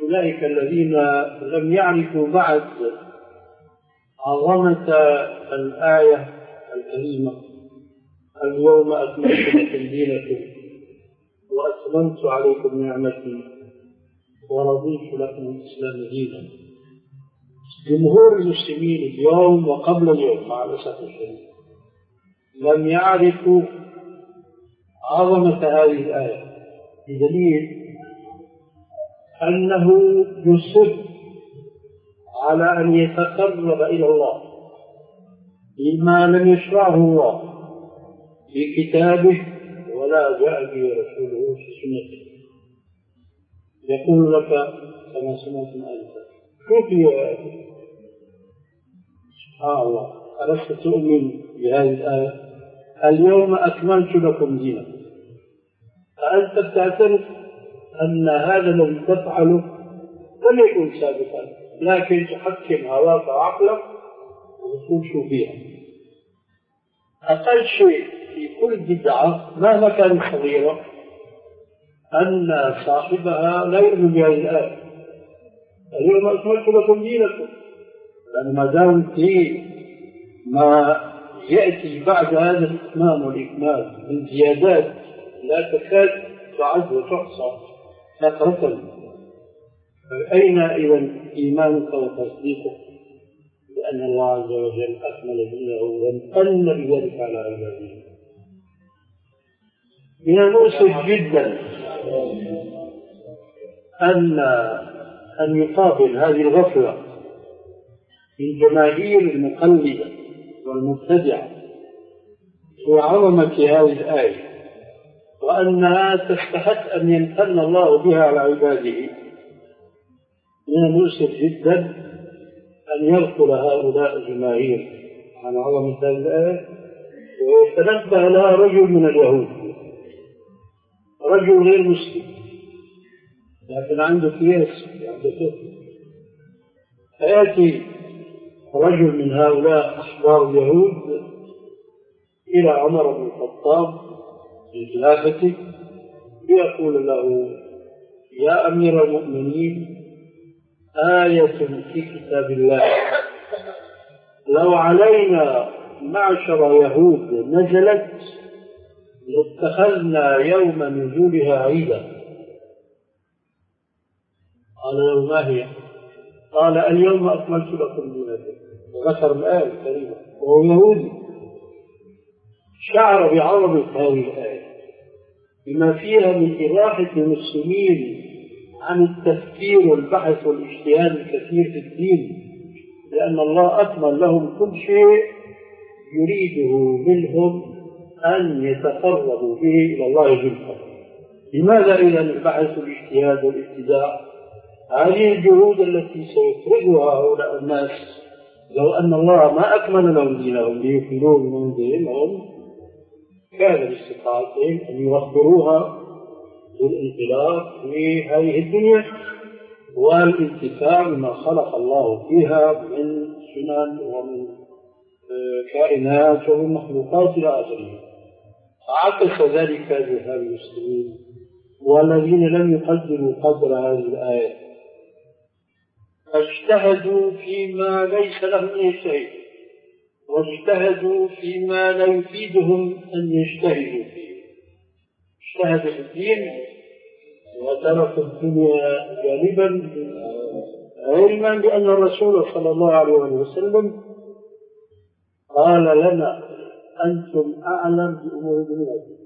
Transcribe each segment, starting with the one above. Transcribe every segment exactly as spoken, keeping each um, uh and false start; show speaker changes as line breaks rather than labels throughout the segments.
أولئك الذين لم يعرفوا بعد عظمة الآية الكريمة اليوم أكملت لكم دينكم وأتممت عليكم نعمتي ورضيت لكم الإسلام دينا. جمهور المسلمين اليوم وقبل اليوم مع الأسف الشديد لم يعرفوا عظمة هذه الآية، بدليل أنه يصر على أن يتقرب إلى الله بما لم يشرعه الله في كتابه ولا جاء به رسوله في سنته. يقول لك كما سمعت أنت شوف يا سبحان الله، ألست تؤمن بهذه الآية اليوم أكملت لكم دينكم، فأنت تعترف أن هذا الذي تفعله لم يكن سابقا، لكن تحكم هواك وعقلك وتمشي فيها. أقل شيء في كل بدعة مهما كانت صغيرة أن صاحبها لا يؤمن بهذه الآية اليوم أكملت لكم دينكم، لأن ما دام في ما يأتي بعد هذا الإتمام والإكمال من زيادات لا تكاد تعد وتحصى كثرة، فأين إذا إيمانك وتصديقك بأن الله عز وجل أكمل دينه وامتن بذلك على عباده؟ من المؤسف جدا أن أن يقابل هذه الغفلة الجماهير المقلدة والمبتدعة وعظمة هذه الآية وأنها تستحق أن يمتن الله بها على عباده. من المؤسف جدا أن يغفل هؤلاء الجماهير عن عظمة هذه الآية ويتنبه لها رجل من اليهود، رجل غير مسلم لكن عنده قياس عنده فكر، فيأتي رجل من هؤلاء أحبار اليهود إلى عمر بن الخطاب في خلافته ليقول له: يا أمير المؤمنين، آية في كتاب الله لو علينا معشر يهود نزلت لاتخذنا يوم نزولها عيدا. قال له: ما هي؟ قال: اليوم أكملت لكم دينكم. وذكر الآية الكريمة وهو يهودي، شعر بعظمة هذه الآية بما فيها من إراحة المسلمين عن التفكير والبحث والاجتهاد الكثير في الدين، لأن الله أكمل لهم كل شيء يريده منهم أن يتقربوا به إلى الله جل. لماذا إذا البحث والاجتهاد والابتداع؟ هذه الجهود التي سيفرضها هؤلاء الناس لو أن الله ما أكمل لهم دينهم ليكملوا من دينهم كان باستطاعتهم أن يوفروها للانطلاق في هذه الدنيا والانتفاع بما خلق الله فيها من سنن ومن كائنات ومن مخلوقات إلى آخره. عكس ذلك بهؤلاء المسلمين والذين لم يقدروا قدر هذه الآية، اجتهدوا فيما ليس لهم أن يجتهدوا واجتهدوا فيما لا يفيدهم أن يجتهدوا فيه. اجتهدوا في الدين وتركوا الدنيا جانبا علما بأن الرسول صلى الله عليه وسلم قال لنا: أنتم أعلم بأمور دنياكم.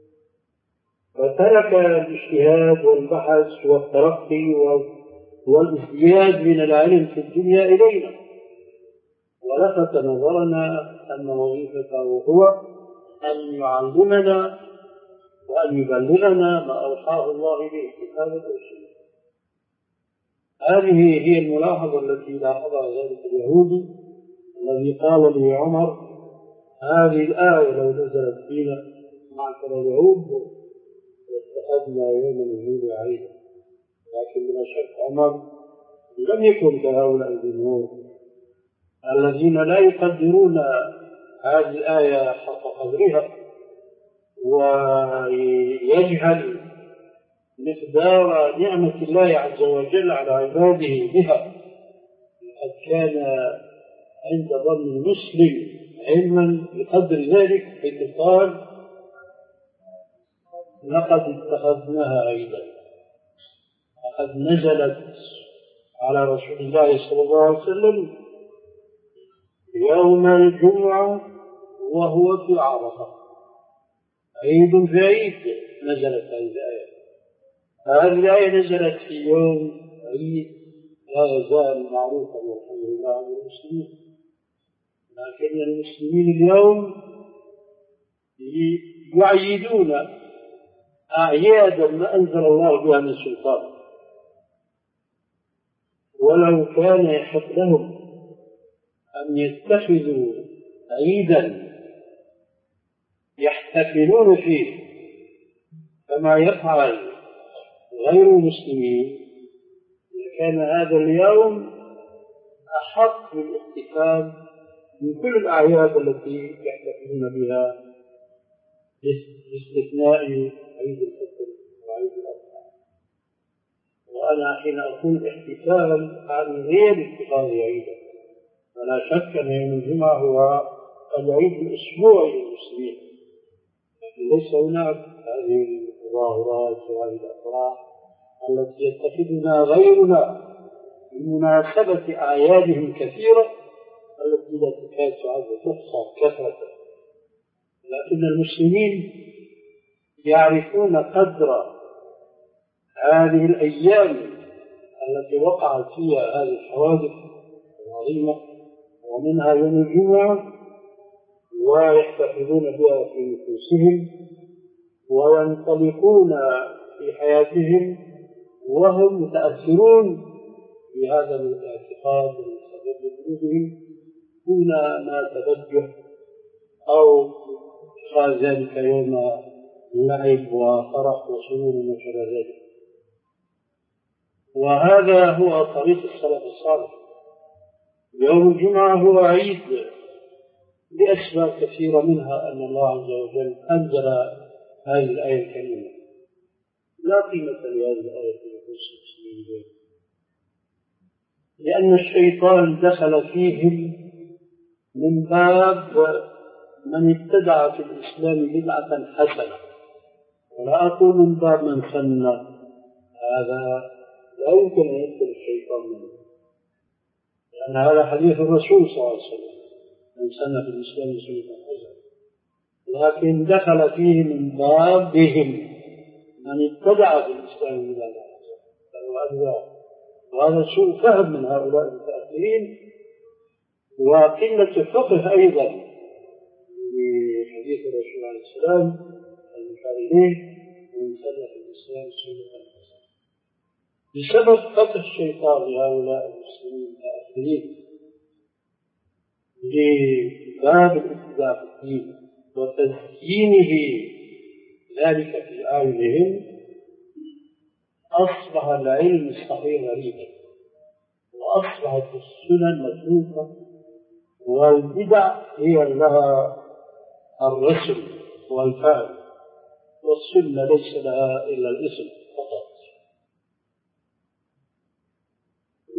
فترك الاجتهاد والبحث والترقي والازدياد من العلم في الدنيا إلينا ولفت نظرنا أن وظيفته هو أن يعلمنا وأن يبلغنا ما أوحاه الله به كتاب الرسول. هذه هي الملاحظة التي لاحظها ذلك اليهودي الذي قال لي عمر: هذه الآية لو نزلت فينا معشر اليهود لاتخذنا يوم نزول عيدا. لكن بلا شك عمر لم يكن كهؤلاء الجمهور الذين لا يقدرون هذه الآية حق قدرها، ويجهل مقدار نعمة الله عز وجل على عباده بها. قد كان عند ظن المسلم علما بقدر ذلك حيث قال لقد اتخذناها عيدا. لقد نزلت على رسول الله صلى الله عليه وسلم يوم الجمعة وهو في عرفة، عيد في عيد نزلت هذه الآية. هذه الآية نزلت في يوم عيد لا يزال معروفا والحمد لله عند المسلمين، لكن المسلمين اليوم يعيدون أعيادا ما أنزل الله بها من سلطان، ولو كان يحق لهم أن يتخذوا عيدا يحتفلون فيه كما يفعل غير المسلمين لكان هذا اليوم أحق بالاحتفال من كل الأعياد التي يحتفلون بها باستثناء عيد الفطر وعيد الأضحى. وأنا حين أقول احتفال عن غير اتخاذ عيدا، فلا شك أن يوم الجمعة هو العيد الأسبوعي للمسلمين، لكن ليس هناك هذه التظاهرات وهذه الأفراح التي يتخذنا غيرنا بمناسبة أعيادهم كثيرة التي لا تكاد تعد تحصى كثرة. لكن المسلمين يعرفون قدر هذه الأيام التي وقعت فيها هذه الحوادث العظيمة، ومنها يوم الجمعة، ويحتفظون بها في نفوسهم وينطلقون في حياتهم وهم متأثرون بهذا الاعتقاد المستقر بقلوبهم دون ما تبجح أو اتخاذ ذلك يوم لعب وفرح وسرور وشبه ذلك. وهذا هو طريق السلف الصالح. يوم الجمعة هو عيد لأسباب كثيرة، منها أن الله عز وجل أنزل هذه الآية الكريمة. لا قيمة لهذه الآية في نفوس المسلمين، لأن الشيطان دخل فيهم من باب من ابتدع في الإسلام بدعة حسنة، ولا أقول من باب من سن، هذا لا يمكن أن يدخل الشيطان منه، لأن هذا حديث الرسول صلى الله عليه وسلم من سن في الإسلام سنة حسنة. لكن دخل فيه من بابهم من ابتدع في الإسلام بدعة حسنة، وهذا سوء فهم من هؤلاء المتأخرين وقلة فقه أيضا لحديث الرسول عليه السلام المشاركين من سنة في الإسلام سنة حسنة. بسبب فتح الشيطان لهؤلاء المسلمين المتأخرين لباب الابتداع في الدين وتزيينه ذلك في أعينهم، أصبح العلم الصحيح غريبا، وأصبحت السنن متروكة، والبدع هي لها الرسم والفعل، والسنة ليس لها إلا الاسم.